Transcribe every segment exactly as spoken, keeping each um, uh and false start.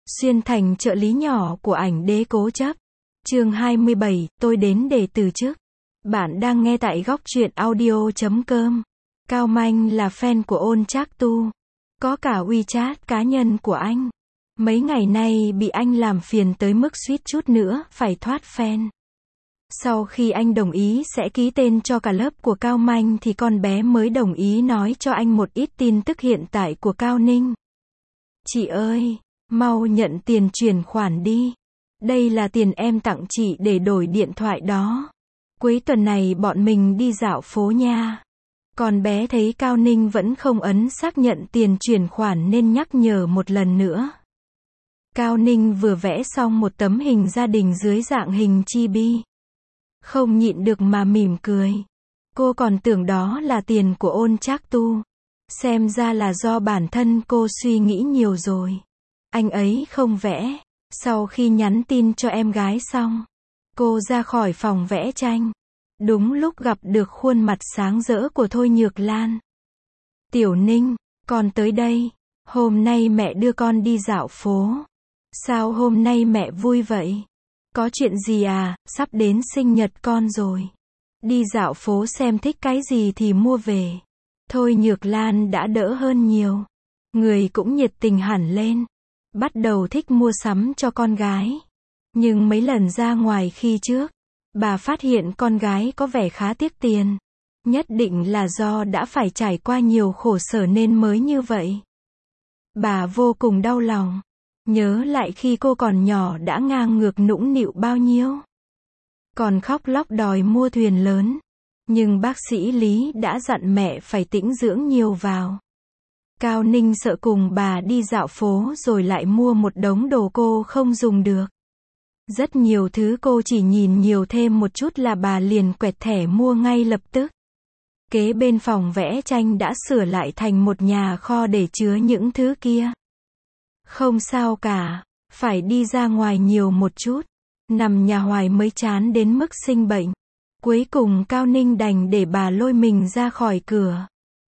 Xuyên thành trợ lý nhỏ của ảnh đế cố chấp. Chương hai mươi bảy, tôi đến để từ chức. Bạn đang nghe tại góc truyện audio chấm com. Cao Manh là fan của Ôn Trác Tu. Có cả WeChat cá nhân của anh. Mấy ngày nay bị anh làm phiền tới mức suýt chút nữa phải thoát fan. Sau khi anh đồng ý sẽ ký tên cho cả lớp của Cao Manh thì con bé mới đồng ý nói cho anh một ít tin tức hiện tại của Cao Ninh. Chị ơi, mau nhận tiền chuyển khoản đi. Đây là tiền em tặng chị để đổi điện thoại đó. Cuối tuần này bọn mình đi dạo phố nha. Con bé thấy Cao Ninh vẫn không ấn xác nhận tiền chuyển khoản nên nhắc nhở một lần nữa. Cao Ninh vừa vẽ xong một tấm hình gia đình dưới dạng hình chibi. Không nhịn được mà mỉm cười. Cô còn tưởng đó là tiền của Ôn Trác Tu. Xem ra là do bản thân cô suy nghĩ nhiều rồi. Anh ấy không vẽ. Sau khi nhắn tin cho em gái xong, cô ra khỏi phòng vẽ tranh. Đúng lúc gặp được khuôn mặt sáng rỡ của Thôi Nhược Lan. Tiểu Ninh, con tới đây. Hôm nay mẹ đưa con đi dạo phố. Sao hôm nay mẹ vui vậy? Có chuyện gì à, sắp đến sinh nhật con rồi. Đi dạo phố xem thích cái gì thì mua về. Thôi Nhược Lan đã đỡ hơn nhiều. Người cũng nhiệt tình hẳn lên. Bắt đầu thích mua sắm cho con gái. Nhưng mấy lần ra ngoài khi trước, bà phát hiện con gái có vẻ khá tiếc tiền. Nhất định là do đã phải trải qua nhiều khổ sở nên mới như vậy. Bà vô cùng đau lòng. Nhớ lại khi cô còn nhỏ đã ngang ngược nũng nịu bao nhiêu. Còn khóc lóc đòi mua thuyền lớn. Nhưng bác sĩ Lý đã dặn mẹ phải tĩnh dưỡng nhiều vào. Cao Ninh sợ cùng bà đi dạo phố rồi lại mua một đống đồ cô không dùng được. Rất nhiều thứ cô chỉ nhìn nhiều thêm một chút là bà liền quẹt thẻ mua ngay lập tức. Kế bên phòng vẽ tranh đã sửa lại thành một nhà kho để chứa những thứ kia. Không sao cả, phải đi ra ngoài nhiều một chút. Nằm nhà hoài mới chán đến mức sinh bệnh. Cuối cùng Cao Ninh đành để bà lôi mình ra khỏi cửa.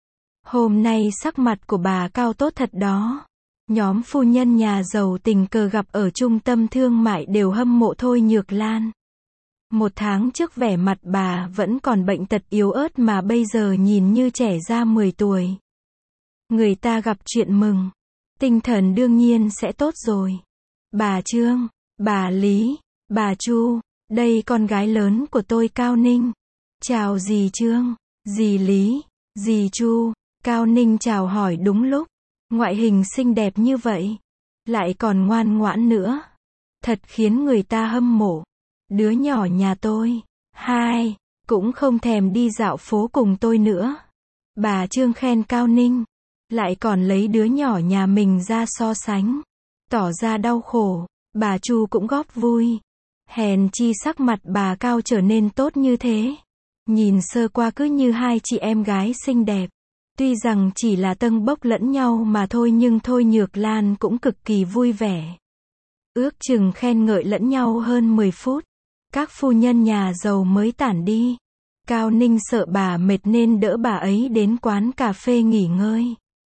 Hôm nay sắc mặt của bà Cao tốt thật đó. Nhóm phu nhân nhà giàu tình cờ gặp ở trung tâm thương mại đều hâm mộ Thôi Nhược Lan. Một tháng trước vẻ mặt bà vẫn còn bệnh tật yếu ớt mà bây giờ nhìn như trẻ ra mười tuổi. Người ta gặp chuyện mừng. Tinh thần đương nhiên sẽ tốt rồi. Bà Trương, bà Lý, bà Chu, đây con gái lớn của tôi Cao Ninh. Chào dì Trương, dì Lý, dì Chu. Cao Ninh chào hỏi đúng lúc. Ngoại hình xinh đẹp như vậy. Lại còn ngoan ngoãn nữa. Thật khiến người ta hâm mộ. Đứa nhỏ nhà tôi. Hai. Cũng không thèm đi dạo phố cùng tôi nữa. Bà Trương khen Cao Ninh. Lại còn lấy đứa nhỏ nhà mình ra so sánh. Tỏ ra đau khổ. Bà Chu cũng góp vui. Hèn chi sắc mặt bà Cao trở nên tốt như thế. Nhìn sơ qua cứ như hai chị em gái xinh đẹp. Tuy rằng chỉ là tâng bốc lẫn nhau mà thôi nhưng Thôi Nhược Lan cũng cực kỳ vui vẻ. Ước chừng khen ngợi lẫn nhau hơn mười phút. Các phu nhân nhà giàu mới tản đi. Cao Ninh sợ bà mệt nên đỡ bà ấy đến quán cà phê nghỉ ngơi.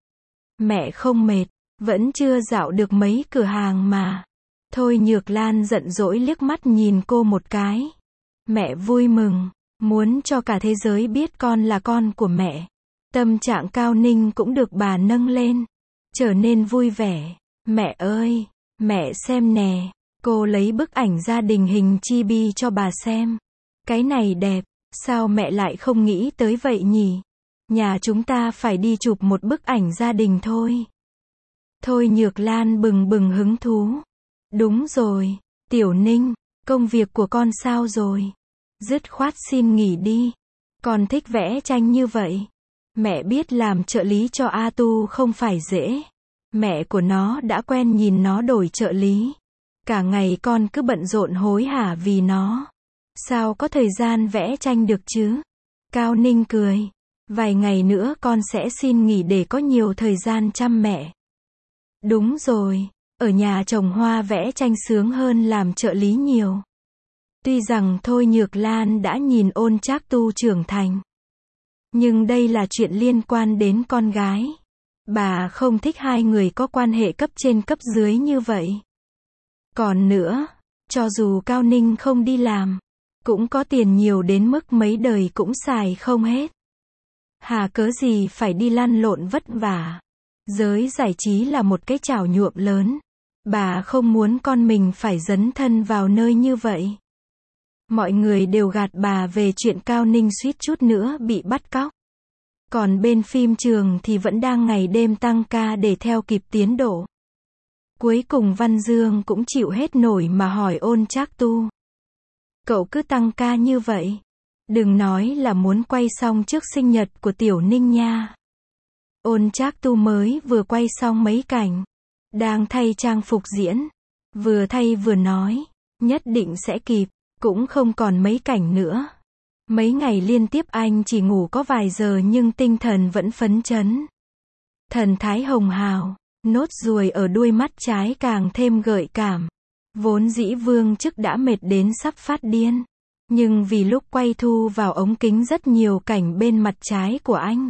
Mẹ không mệt, vẫn chưa dạo được mấy cửa hàng mà. Thôi Nhược Lan giận dỗi liếc mắt nhìn cô một cái. Mẹ vui mừng, muốn cho cả thế giới biết con là con của mẹ. Tâm trạng Cao Ninh cũng được bà nâng lên, trở nên vui vẻ. Mẹ ơi, mẹ xem nè, cô lấy bức ảnh gia đình hình chibi cho bà xem. Cái này đẹp, sao mẹ lại không nghĩ tới vậy nhỉ? Nhà chúng ta phải đi chụp một bức ảnh gia đình thôi. Thôi Nhược Lan bừng bừng hứng thú. Đúng rồi, Tiểu Ninh, công việc của con sao rồi? Dứt khoát xin nghỉ đi. Con thích vẽ tranh như vậy. Mẹ biết làm trợ lý cho A Tu không phải dễ. Mẹ của nó đã quen nhìn nó đổi trợ lý. Cả ngày con cứ bận rộn hối hả vì nó. Sao có thời gian vẽ tranh được chứ? Cao Ninh cười. Vài ngày nữa con sẽ xin nghỉ để có nhiều thời gian chăm mẹ. Đúng rồi, ở nhà trồng hoa vẽ tranh sướng hơn làm trợ lý nhiều. Tuy rằng Thôi Nhược Lan đã nhìn Ôn Trác Tu trưởng thành. Nhưng đây là chuyện liên quan đến con gái. Bà không thích hai người có quan hệ cấp trên cấp dưới như vậy. Còn nữa, cho dù Cao Ninh không đi làm, cũng có tiền nhiều đến mức mấy đời cũng xài không hết. Hà cớ gì phải đi lăn lộn vất vả. Giới giải trí là một cái chảo nhuộm lớn. Bà không muốn con mình phải dấn thân vào nơi như vậy. Mọi người đều gạt bà về chuyện Cao Ninh suýt chút nữa bị bắt cóc. Còn bên phim trường thì vẫn đang ngày đêm tăng ca để theo kịp tiến độ. Cuối cùng Văn Dương cũng chịu hết nổi mà hỏi Ôn Trác Tu. Cậu cứ tăng ca như vậy. Đừng nói là muốn quay xong trước sinh nhật của Tiểu Ninh nha. Ôn Trác Tu mới vừa quay xong mấy cảnh. Đang thay trang phục diễn. Vừa thay vừa nói. Nhất định sẽ kịp. Cũng không còn mấy cảnh nữa. Mấy ngày liên tiếp anh chỉ ngủ có vài giờ nhưng tinh thần vẫn phấn chấn. Thần thái hồng hào. Nốt ruồi ở đuôi mắt trái càng thêm gợi cảm. Vốn dĩ Vương Chức đã mệt đến sắp phát điên. Nhưng vì lúc quay thu vào ống kính rất nhiều cảnh bên mặt trái của anh.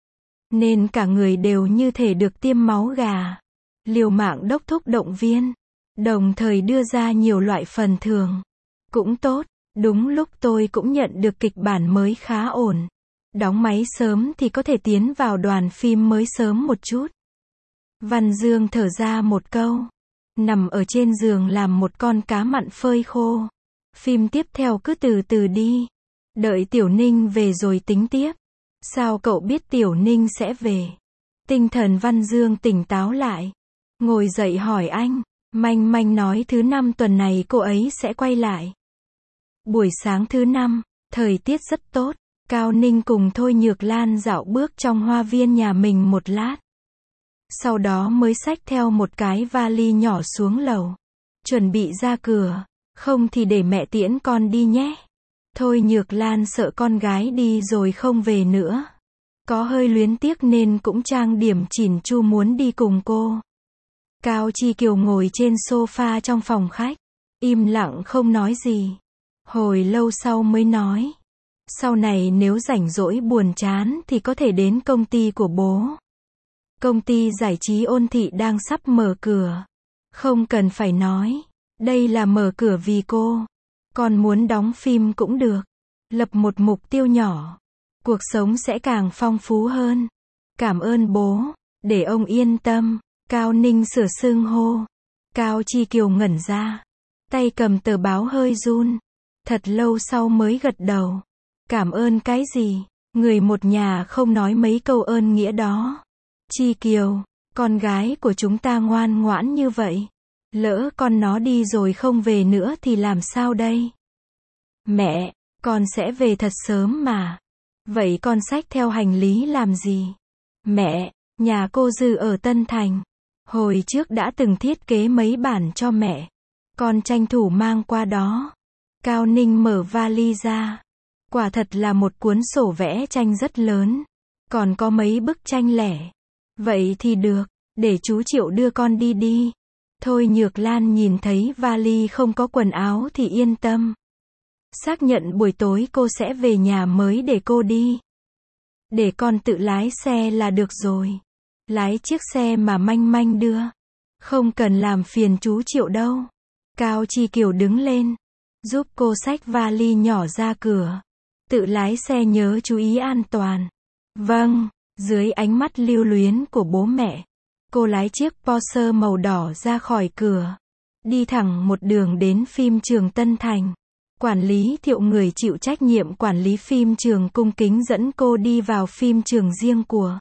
Nên cả người đều như thể được tiêm máu gà. Liều mạng đốc thúc động viên. Đồng thời đưa ra nhiều loại phần thưởng. Cũng tốt, đúng lúc tôi cũng nhận được kịch bản mới khá ổn. Đóng máy sớm thì có thể tiến vào đoàn phim mới sớm một chút. Văn Dương thở ra một câu. Nằm ở trên giường làm một con cá mặn phơi khô. Phim tiếp theo cứ từ từ đi. Đợi Tiểu Ninh về rồi tính tiếp. Sao cậu biết Tiểu Ninh sẽ về? Tinh thần Văn Dương tỉnh táo lại. Ngồi dậy hỏi anh. Manh Manh nói thứ năm tuần này cô ấy sẽ quay lại. Buổi sáng thứ năm, thời tiết rất tốt. Cao Ninh cùng Thôi Nhược Lan dạo bước trong hoa viên nhà mình một lát. Sau đó mới xách theo một cái vali nhỏ xuống lầu. Chuẩn bị ra cửa. Không thì để mẹ tiễn con đi nhé. Thôi Nhược Lan sợ con gái đi rồi không về nữa. Có hơi luyến tiếc nên cũng trang điểm chỉn chu muốn đi cùng cô. Cao Chi Kiều ngồi trên sofa trong phòng khách. Im lặng không nói gì. Hồi lâu sau mới nói. Sau này nếu rảnh rỗi buồn chán thì có thể đến công ty của bố. Công ty giải trí Ôn Thị đang sắp mở cửa. Không cần phải nói. Đây là mở cửa vì cô. Còn muốn đóng phim cũng được. Lập một mục tiêu nhỏ. Cuộc sống sẽ càng phong phú hơn. Cảm ơn bố. Để ông yên tâm. Cao Ninh sửa xưng hô. Cao Chi Kiều ngẩn ra. Tay cầm tờ báo hơi run. Thật lâu sau mới gật đầu. Cảm ơn cái gì? Người một nhà không nói mấy câu ơn nghĩa đó. Chi Kiều, con gái của chúng ta ngoan ngoãn như vậy. Lỡ con nó đi rồi không về nữa thì làm sao đây? Mẹ, con sẽ về thật sớm mà. Vậy con xách theo hành lý làm gì? Mẹ, nhà cô Dư ở Tân Thành. Hồi trước đã từng thiết kế mấy bản cho mẹ. Con tranh thủ mang qua đó. Cao Ninh mở vali ra. Quả thật là một cuốn sổ vẽ tranh rất lớn. Còn có mấy bức tranh lẻ. Vậy thì được, để chú Triệu đưa con đi đi. Thôi Nhược Lan nhìn thấy vali không có quần áo thì yên tâm. Xác nhận buổi tối cô sẽ về nhà mới để cô đi. Để con tự lái xe là được rồi. Lái chiếc xe mà Manh Manh đưa. Không cần làm phiền chú Triệu đâu. Cao Chi Kiều đứng lên. Giúp cô xách vali nhỏ ra cửa. Tự lái xe nhớ chú ý an toàn. Vâng, dưới ánh mắt lưu luyến của bố mẹ. Cô lái chiếc Porsche màu đỏ ra khỏi cửa. Đi thẳng một đường đến phim trường Tân Thành. Quản lý Thiệu người chịu trách nhiệm quản lý phim trường cung kính dẫn cô đi vào phim trường riêng của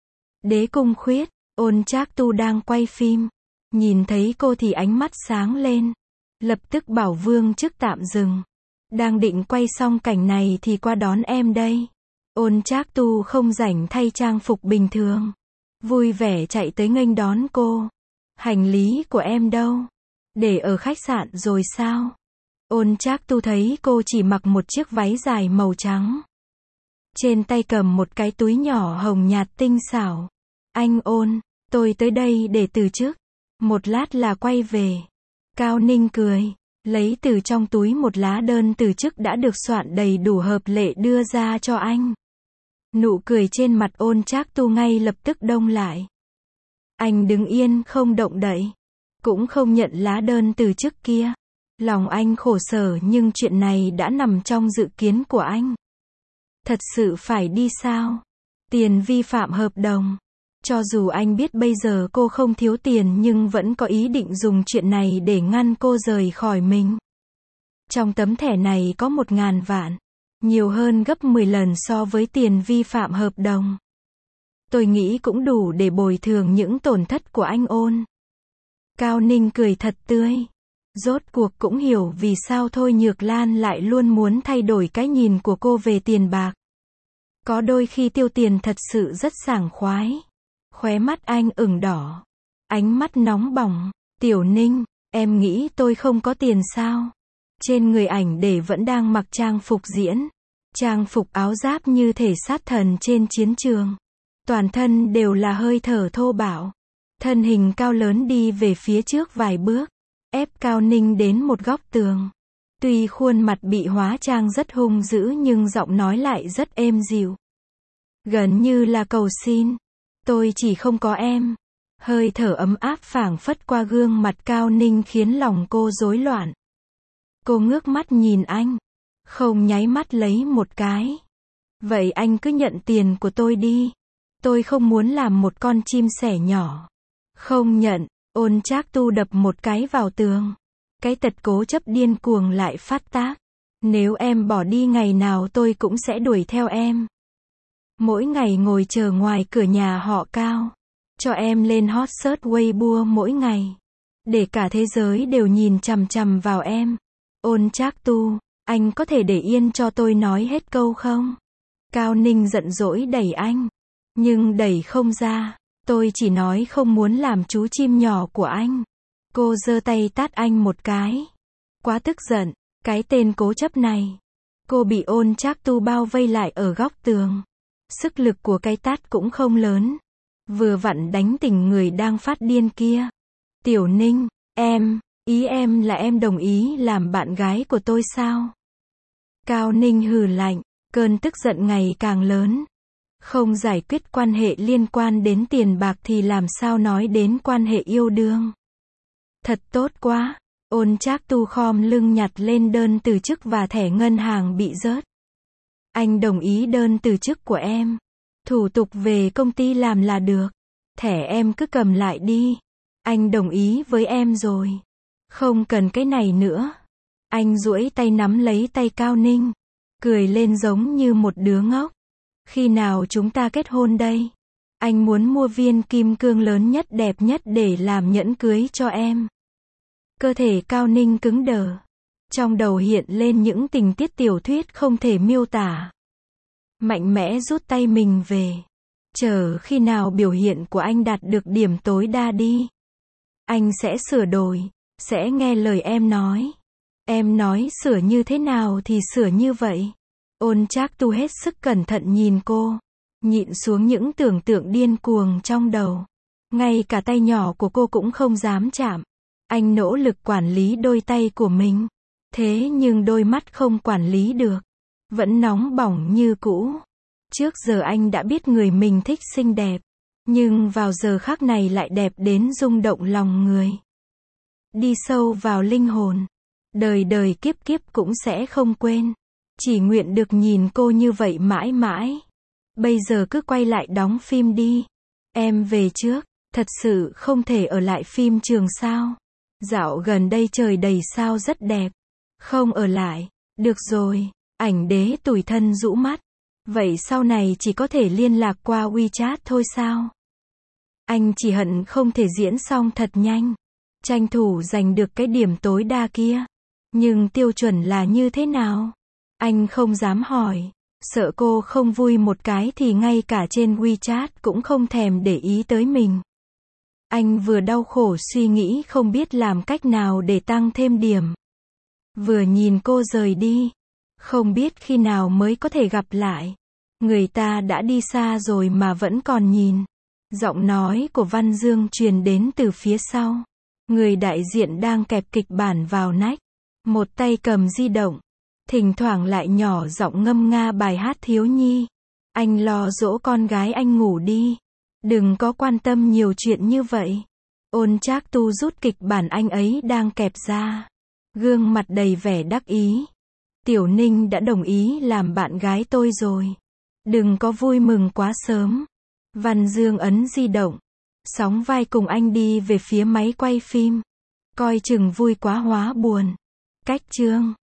Đế Cung Khuyết. Ôn Trác Tu đang quay phim. Nhìn thấy cô thì ánh mắt sáng lên. Lập tức bảo Vương Chức tạm dừng. Đang định quay xong cảnh này thì qua đón em đây. Ôn Trác Tu không rảnh thay trang phục bình thường. Vui vẻ chạy tới nghênh đón cô. Hành lý của em đâu? Để ở khách sạn rồi sao? Ôn Trác Tu thấy cô chỉ mặc một chiếc váy dài màu trắng. Trên tay cầm một cái túi nhỏ hồng nhạt tinh xảo. Anh Ôn, tôi tới đây để từ chức. Một lát là quay về. Cao Ninh cười. Lấy từ trong túi một lá đơn từ chức đã được soạn đầy đủ hợp lệ đưa ra cho anh. Nụ cười trên mặt Ôn Trác Tu ngay lập tức đông lại. Anh đứng yên không động đậy. cũng không nhận lá đơn từ chức kia. Lòng anh khổ sở nhưng chuyện này đã nằm trong dự kiến của anh. Thật sự phải đi sao? Tiền vi phạm hợp đồng. Cho dù anh biết bây giờ cô không thiếu tiền nhưng vẫn có ý định dùng chuyện này để ngăn cô rời khỏi mình. Trong tấm thẻ này có một ngàn vạn. Nhiều hơn gấp mười lần so với tiền vi phạm hợp đồng. Tôi nghĩ cũng đủ để bồi thường những tổn thất của anh Ôn. Cao Ninh cười thật tươi. Rốt cuộc cũng hiểu vì sao Thôi Nhược Lan lại luôn muốn thay đổi cái nhìn của cô về tiền bạc. Có đôi khi tiêu tiền thật sự rất sảng khoái. Khóe mắt anh ửng đỏ. Ánh mắt nóng bỏng. Tiểu Ninh, em nghĩ tôi không có tiền sao? Trên người ảnh để vẫn đang mặc trang phục diễn. Trang phục áo giáp như thể sát thần trên chiến trường. Toàn thân đều là hơi thở thô bạo. Thân hình cao lớn đi về phía trước vài bước. Ép Cao Ninh đến một góc tường. Tuy khuôn mặt bị hóa trang rất hung dữ nhưng giọng nói lại rất êm dịu. Gần như là cầu xin. Tôi chỉ không có em. Hơi thở ấm áp phảng phất qua gương mặt Cao Ninh khiến lòng cô rối loạn. Cô ngước mắt nhìn anh. Không nháy mắt lấy một cái. Vậy anh cứ nhận tiền của tôi đi. Tôi không muốn làm một con chim sẻ nhỏ. Không nhận. Ôn Trác Tu đập một cái vào tường. Cái tật cố chấp điên cuồng lại phát tác. Nếu em bỏ đi ngày nào tôi cũng sẽ đuổi theo em. Mỗi ngày ngồi chờ ngoài cửa nhà họ Cao. Cho em lên hot search Weibo mỗi ngày. Để cả thế giới đều nhìn chằm chằm vào em. Ôn Trác Tu, anh có thể để yên cho tôi nói hết câu không? Cao Ninh giận dỗi đẩy anh. Nhưng đẩy không ra. Tôi chỉ nói không muốn làm chú chim nhỏ của anh. Cô giơ tay tát anh một cái. Quá tức giận, cái tên cố chấp này. Cô bị Ôn Trác Tu bao vây lại ở góc tường. Sức lực của cái tát cũng không lớn. Vừa vặn đánh tỉnh người đang phát điên kia. Tiểu Ninh, em, ý em là em đồng ý làm bạn gái của tôi sao? Cao Ninh hừ lạnh, cơn tức giận ngày càng lớn. Không giải quyết quan hệ liên quan đến tiền bạc thì làm sao nói đến quan hệ yêu đương. Thật tốt quá. Ôn Trác Tu khom lưng nhặt lên đơn từ chức và thẻ ngân hàng bị rớt. Anh đồng ý đơn từ chức của em. Thủ tục về công ty làm là được. Thẻ em cứ cầm lại đi. Anh đồng ý với em rồi. Không cần cái này nữa. Anh duỗi tay nắm lấy tay Cao Ninh. Cười lên giống như một đứa ngốc. Khi nào chúng ta kết hôn đây? Anh muốn mua viên kim cương lớn nhất đẹp nhất để làm nhẫn cưới cho em. Cơ thể Cao Ninh cứng đờ. Trong đầu hiện lên những tình tiết tiểu thuyết không thể miêu tả. Mạnh mẽ rút tay mình về. Chờ khi nào biểu hiện của anh đạt được điểm tối đa đi. Anh sẽ sửa đổi. Sẽ nghe lời em nói. Em nói sửa như thế nào thì sửa như vậy. Ôn Trác Tu hết sức cẩn thận nhìn cô. Nhịn xuống những tưởng tượng điên cuồng trong đầu. Ngay cả tay nhỏ của cô cũng không dám chạm. Anh nỗ lực quản lý đôi tay của mình. Thế nhưng đôi mắt không quản lý được. Vẫn nóng bỏng như cũ. Trước giờ anh đã biết người mình thích xinh đẹp. Nhưng vào giờ khắc này lại đẹp đến rung động lòng người. Đi sâu vào linh hồn. Đời đời kiếp kiếp cũng sẽ không quên. Chỉ nguyện được nhìn cô như vậy mãi mãi. Bây giờ cứ quay lại đóng phim đi. Em về trước. Thật sự không thể ở lại phim trường sao? Dạo gần đây trời đầy sao rất đẹp. Không ở lại. Được rồi. Ảnh đế tủi thân rũ mắt. Vậy sau này chỉ có thể liên lạc qua WeChat thôi sao? Anh chỉ hận không thể diễn xong thật nhanh. Tranh thủ giành được cái điểm tối đa kia. Nhưng tiêu chuẩn là như thế nào? Anh không dám hỏi. Sợ cô không vui một cái thì ngay cả trên WeChat cũng không thèm để ý tới mình. Anh vừa đau khổ suy nghĩ không biết làm cách nào để tăng thêm điểm. Vừa nhìn cô rời đi. Không biết khi nào mới có thể gặp lại. Người ta đã đi xa rồi mà vẫn còn nhìn. Giọng nói của Văn Dương truyền đến từ phía sau. Người đại diện đang kẹp kịch bản vào nách. Một tay cầm di động. Thỉnh thoảng lại nhỏ giọng ngâm nga bài hát thiếu nhi. Anh lo dỗ con gái anh ngủ đi. Đừng có quan tâm nhiều chuyện như vậy. Ôn Trác Tu rút kịch bản anh ấy đang kẹp ra. Gương mặt đầy vẻ đắc ý. Tiểu Ninh đã đồng ý làm bạn gái tôi rồi. Đừng có vui mừng quá sớm. Văn Dương ấn di động. Sóng vai cùng anh đi về phía máy quay phim. Coi chừng vui quá hóa buồn. Cách chương